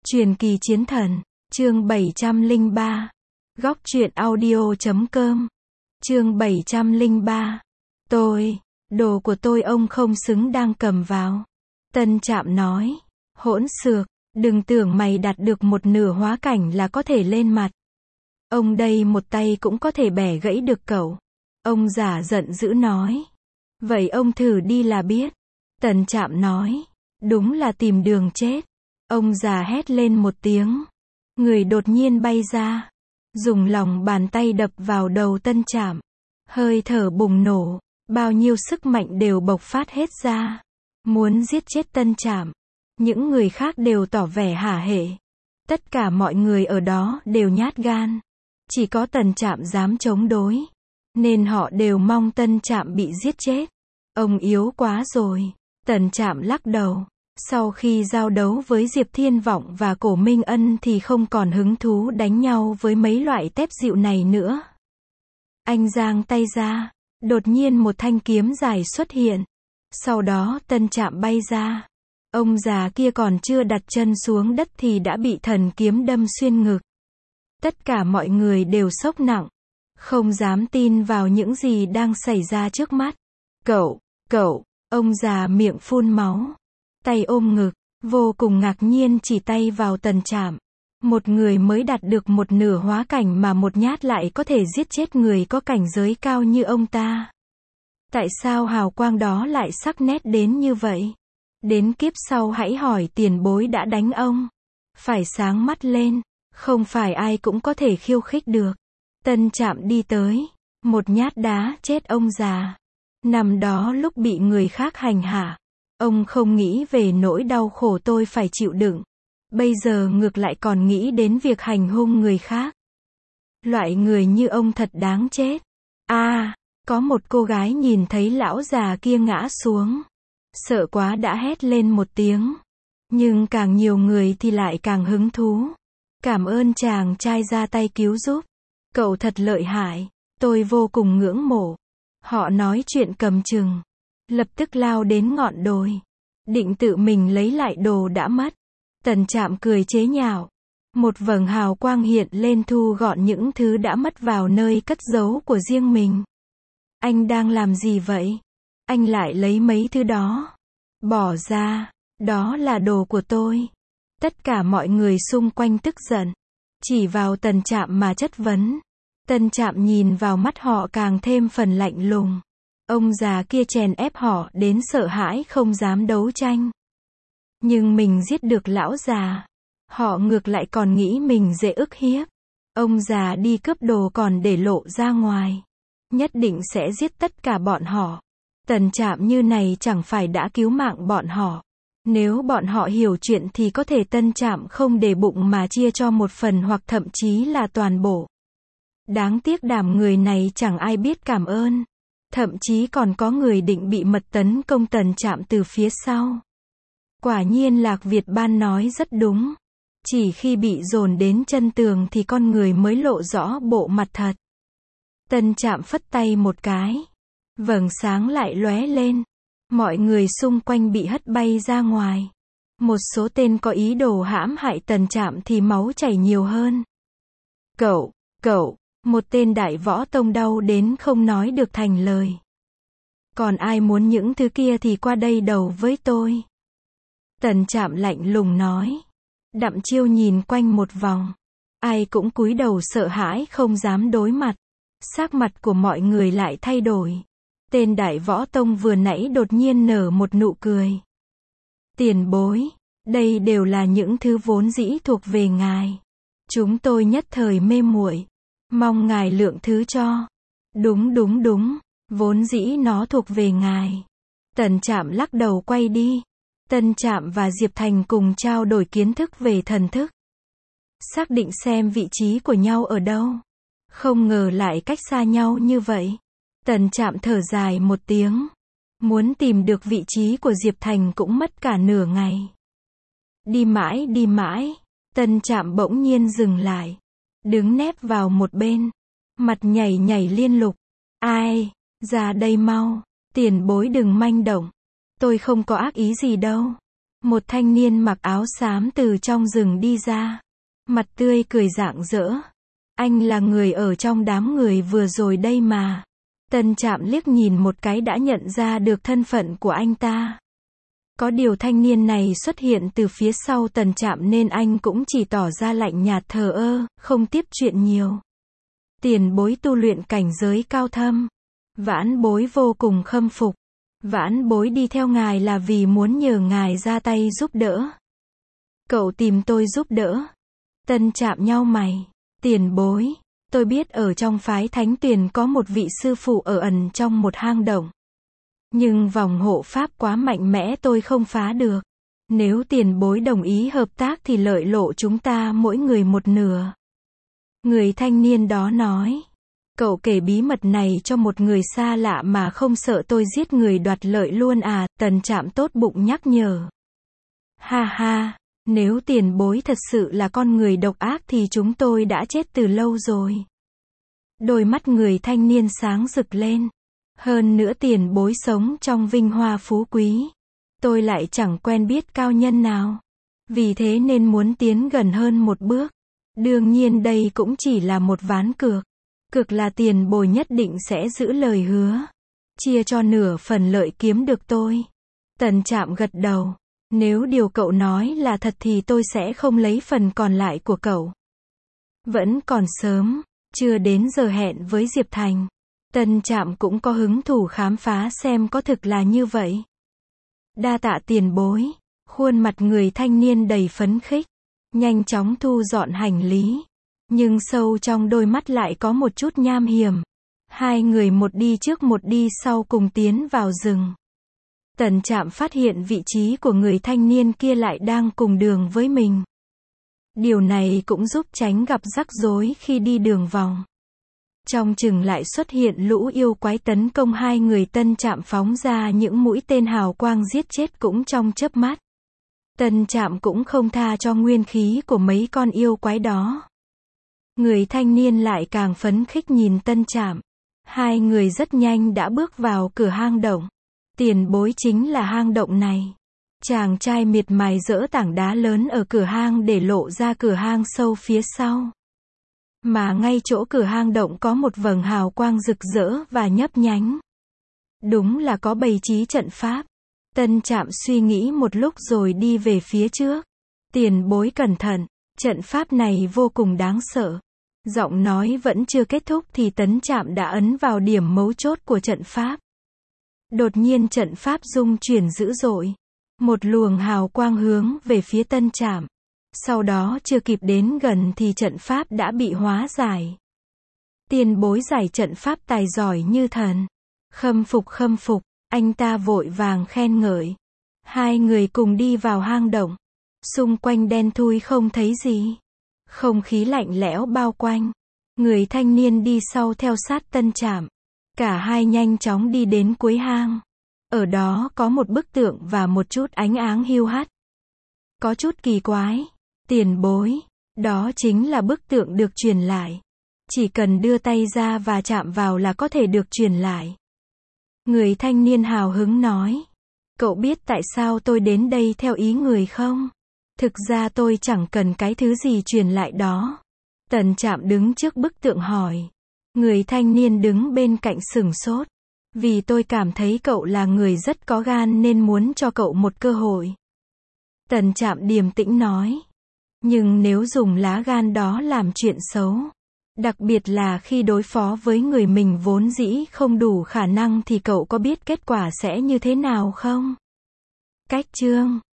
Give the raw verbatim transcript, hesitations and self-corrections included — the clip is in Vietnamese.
Truyền kỳ chiến thần, chương bảy trăm lẻ ba. Góc truyện audio chấm com. Chương bảy trăm lẻ ba. Tôi, đồ của tôi ông không xứng đang cầm vào. Tân Trạm nói, hỗn xược, đừng tưởng mày đạt được một nửa hóa cảnh là có thể lên mặt. Ông đây một tay cũng có thể bẻ gãy được cậu. Ông già giận dữ nói. Vậy ông thử đi là biết. Tân Trạm nói, đúng là tìm đường chết. Ông già hét lên một tiếng. Người đột nhiên bay ra. Dùng lòng bàn tay đập vào đầu Tân Trạm. Hơi thở bùng nổ. Bao nhiêu sức mạnh đều bộc phát hết ra. Muốn giết chết Tân Trạm. Những người khác đều tỏ vẻ hả hệ. Tất cả mọi người ở đó đều nhát gan. Chỉ có Tân Trạm dám chống đối. Nên họ đều mong Tân Trạm bị giết chết. Ông yếu quá rồi. Tân Trạm lắc đầu. Sau khi giao đấu với Diệp Thiên Vọng và Cổ Minh Ân thì không còn hứng thú đánh nhau với mấy loại tép dịu này nữa. Anh giang tay ra. Đột nhiên một thanh kiếm dài xuất hiện. Sau đó Tân Trạm bay ra. Ông già kia còn chưa đặt chân xuống đất thì đã bị thần kiếm đâm xuyên ngực. Tất cả mọi người đều sốc nặng. Không dám tin vào những gì đang xảy ra trước mắt. Cậu, cậu, ông già miệng phun máu. Tay ôm ngực, vô cùng ngạc nhiên chỉ tay vào Tân Trạm. Một người mới đạt được một nửa hóa cảnh mà một nhát lại có thể giết chết người có cảnh giới cao như ông ta. Tại sao hào quang đó lại sắc nét đến như vậy? Đến kiếp sau hãy hỏi tiền bối đã đánh ông. Phải sáng mắt lên, không phải ai cũng có thể khiêu khích được. Tân Trạm đi tới, một nhát đá chết ông già. Nằm đó lúc bị người khác hành hạ. Ông không nghĩ về nỗi đau khổ tôi phải chịu đựng. Bây giờ ngược lại còn nghĩ đến việc hành hung người khác. Loại người như ông thật đáng chết. À, có một cô gái nhìn thấy lão già kia ngã xuống. Sợ quá đã hét lên một tiếng. Nhưng càng nhiều người thì lại càng hứng thú. Cảm ơn chàng trai ra tay cứu giúp. Cậu thật lợi hại. Tôi vô cùng ngưỡng mộ. Họ nói chuyện cầm chừng. Lập tức lao đến ngọn đồi. Định tự mình lấy lại đồ đã mất. Tân Trạm cười chế nhạo. Một vầng hào quang hiện lên thu gọn những thứ đã mất vào nơi cất giấu của riêng mình. Anh đang làm gì vậy? Anh lại lấy mấy thứ đó. Bỏ ra. Đó là đồ của tôi. Tất cả mọi người xung quanh tức giận. Chỉ vào Tân Trạm mà chất vấn. Tân Trạm nhìn vào mắt họ càng thêm phần lạnh lùng. Ông già kia chèn ép họ đến sợ hãi không dám đấu tranh. Nhưng mình giết được lão già. Họ ngược lại còn nghĩ mình dễ ức hiếp. Ông già đi cướp đồ còn để lộ ra ngoài. Nhất định sẽ giết tất cả bọn họ. Tân Trạm như này chẳng phải đã cứu mạng bọn họ. Nếu bọn họ hiểu chuyện thì có thể Tân Trạm không để bụng mà chia cho một phần hoặc thậm chí là toàn bộ. Đáng tiếc đám người này chẳng ai biết cảm ơn. Thậm chí còn có người định bị mật tấn công Tân Trạm từ phía sau. Quả nhiên Lạc Việt Ban nói rất đúng. Chỉ khi bị dồn đến chân tường thì con người mới lộ rõ bộ mặt thật. Tân Trạm phất tay một cái. Vầng sáng lại lóe lên. Mọi người xung quanh bị hất bay ra ngoài. Một số tên có ý đồ hãm hại Tân Trạm thì máu chảy nhiều hơn. Cậu, cậu. Một tên đại võ tông đau đến không nói được thành lời. Còn ai muốn những thứ kia thì qua đây đầu với tôi. Tân Trạm lạnh lùng nói. Đặng Chiêu nhìn quanh một vòng. Ai cũng cúi đầu sợ hãi không dám đối mặt. Sắc mặt của mọi người lại thay đổi. Tên đại võ tông vừa nãy đột nhiên nở một nụ cười. Tiền bối, đây đều là những thứ vốn dĩ thuộc về ngài. Chúng tôi nhất thời mê muội. Mong ngài lượng thứ cho. Đúng đúng đúng, vốn dĩ nó thuộc về ngài. Tân Trạm lắc đầu quay đi. Tân Trạm và Diệp Thành cùng trao đổi kiến thức về thần thức. Xác định xem vị trí của nhau ở đâu. Không ngờ lại cách xa nhau như vậy. Tân Trạm thở dài một tiếng. Muốn tìm được vị trí của Diệp Thành cũng mất cả nửa ngày. Đi mãi đi mãi, Tân Trạm bỗng nhiên dừng lại. Đứng nép vào một bên. Mặt nhảy nhảy liên lục. Ai? Ra đây mau. Tiền bối đừng manh động. Tôi không có ác ý gì đâu. Một thanh niên mặc áo xám từ trong rừng đi ra. Mặt tươi cười rạng rỡ. Anh là người ở trong đám người vừa rồi đây mà. Tân Trạm liếc nhìn một cái đã nhận ra được thân phận của anh ta. Có điều thanh niên này xuất hiện từ phía sau Tần Trạm nên anh cũng chỉ tỏ ra lạnh nhạt thờ ơ, không tiếp chuyện nhiều. Tiền bối tu luyện cảnh giới cao thâm. Vãn bối vô cùng khâm phục. Vãn bối đi theo ngài là vì muốn nhờ ngài ra tay giúp đỡ. Cậu tìm tôi giúp đỡ. Tân Trạm nhau mày. Tiền bối, tôi biết ở trong phái Thánh Tuyền có một vị sư phụ ở ẩn trong một hang động. Nhưng vòng hộ pháp quá mạnh mẽ tôi không phá được. Nếu tiền bối đồng ý hợp tác thì lợi lộ chúng ta mỗi người một nửa. Người thanh niên đó nói. Cậu kể bí mật này cho một người xa lạ mà không sợ tôi giết người đoạt lợi luôn à, Tần Trạm tốt bụng nhắc nhở. Ha ha, nếu tiền bối thật sự là con người độc ác thì chúng tôi đã chết từ lâu rồi. Đôi mắt người thanh niên sáng rực lên. Hơn nữa tiền bối sống trong vinh hoa phú quý. Tôi lại chẳng quen biết cao nhân nào. Vì thế nên muốn tiến gần hơn một bước. Đương nhiên đây cũng chỉ là một ván cược. Cược là tiền bối nhất định sẽ giữ lời hứa. Chia cho nửa phần lợi kiếm được tôi. Tần Trạm gật đầu. Nếu điều cậu nói là thật thì tôi sẽ không lấy phần còn lại của cậu. Vẫn còn sớm. Chưa đến giờ hẹn với Diệp Thành. Tần Trạm cũng có hứng thú khám phá xem có thực là như vậy. Đa tạ tiền bối. Khuôn mặt người thanh niên đầy phấn khích. Nhanh chóng thu dọn hành lý. Nhưng sâu trong đôi mắt lại có một chút nham hiểm. Hai người một đi trước một đi sau cùng tiến vào rừng. Tần Trạm phát hiện vị trí của người thanh niên kia lại đang cùng đường với mình. Điều này cũng giúp tránh gặp rắc rối khi đi đường vòng. Trong chừng lại xuất hiện lũ yêu quái tấn công hai người. Tân Trạm phóng ra những mũi tên hào quang giết chết cũng trong chớp mắt. Tân Trạm cũng không tha cho nguyên khí của mấy con yêu quái đó. Người thanh niên lại càng phấn khích nhìn Tân Trạm. Hai người rất nhanh đã bước vào cửa hang động. Tiền bối chính là hang động này. Chàng trai miệt mài giở tảng đá lớn ở cửa hang để lộ ra cửa hang sâu phía sau. Mà ngay chỗ cửa hang động có một vầng hào quang rực rỡ và nhấp nhánh. Đúng là có bày trí trận pháp. Tân Trạm suy nghĩ một lúc rồi đi về phía trước. Tiền bối cẩn thận, trận pháp này vô cùng đáng sợ. Giọng nói vẫn chưa kết thúc thì Tấn Trạm đã ấn vào điểm mấu chốt của trận pháp. Đột nhiên trận pháp rung chuyển dữ dội. Một luồng hào quang hướng về phía Tân Trạm. Sau đó chưa kịp đến gần thì trận pháp đã bị hóa giải. Tiền bối giải trận pháp tài giỏi như thần. Khâm phục khâm phục, anh ta vội vàng khen ngợi. Hai người cùng đi vào hang động. Xung quanh đen thui không thấy gì. Không khí lạnh lẽo bao quanh. Người thanh niên đi sau theo sát Tân Trạm. Cả hai nhanh chóng đi đến cuối hang. Ở đó có một bức tượng và một chút ánh áng hiu hắt. Có chút kỳ quái. Tiền bối, đó chính là bức tượng được truyền lại. Chỉ cần đưa tay ra và chạm vào là có thể được truyền lại. Người thanh niên hào hứng nói. Cậu biết tại sao tôi đến đây theo ý người không? Thực ra tôi chẳng cần cái thứ gì truyền lại đó. Tần Trạm đứng trước bức tượng hỏi. Người thanh niên đứng bên cạnh sửng sốt. Vì tôi cảm thấy cậu là người rất có gan nên muốn cho cậu một cơ hội. Tần Trạm điềm tĩnh nói. Nhưng nếu dùng lá gan đó làm chuyện xấu, đặc biệt là khi đối phó với người mình vốn dĩ không đủ khả năng thì cậu có biết kết quả sẽ như thế nào không? Cách chương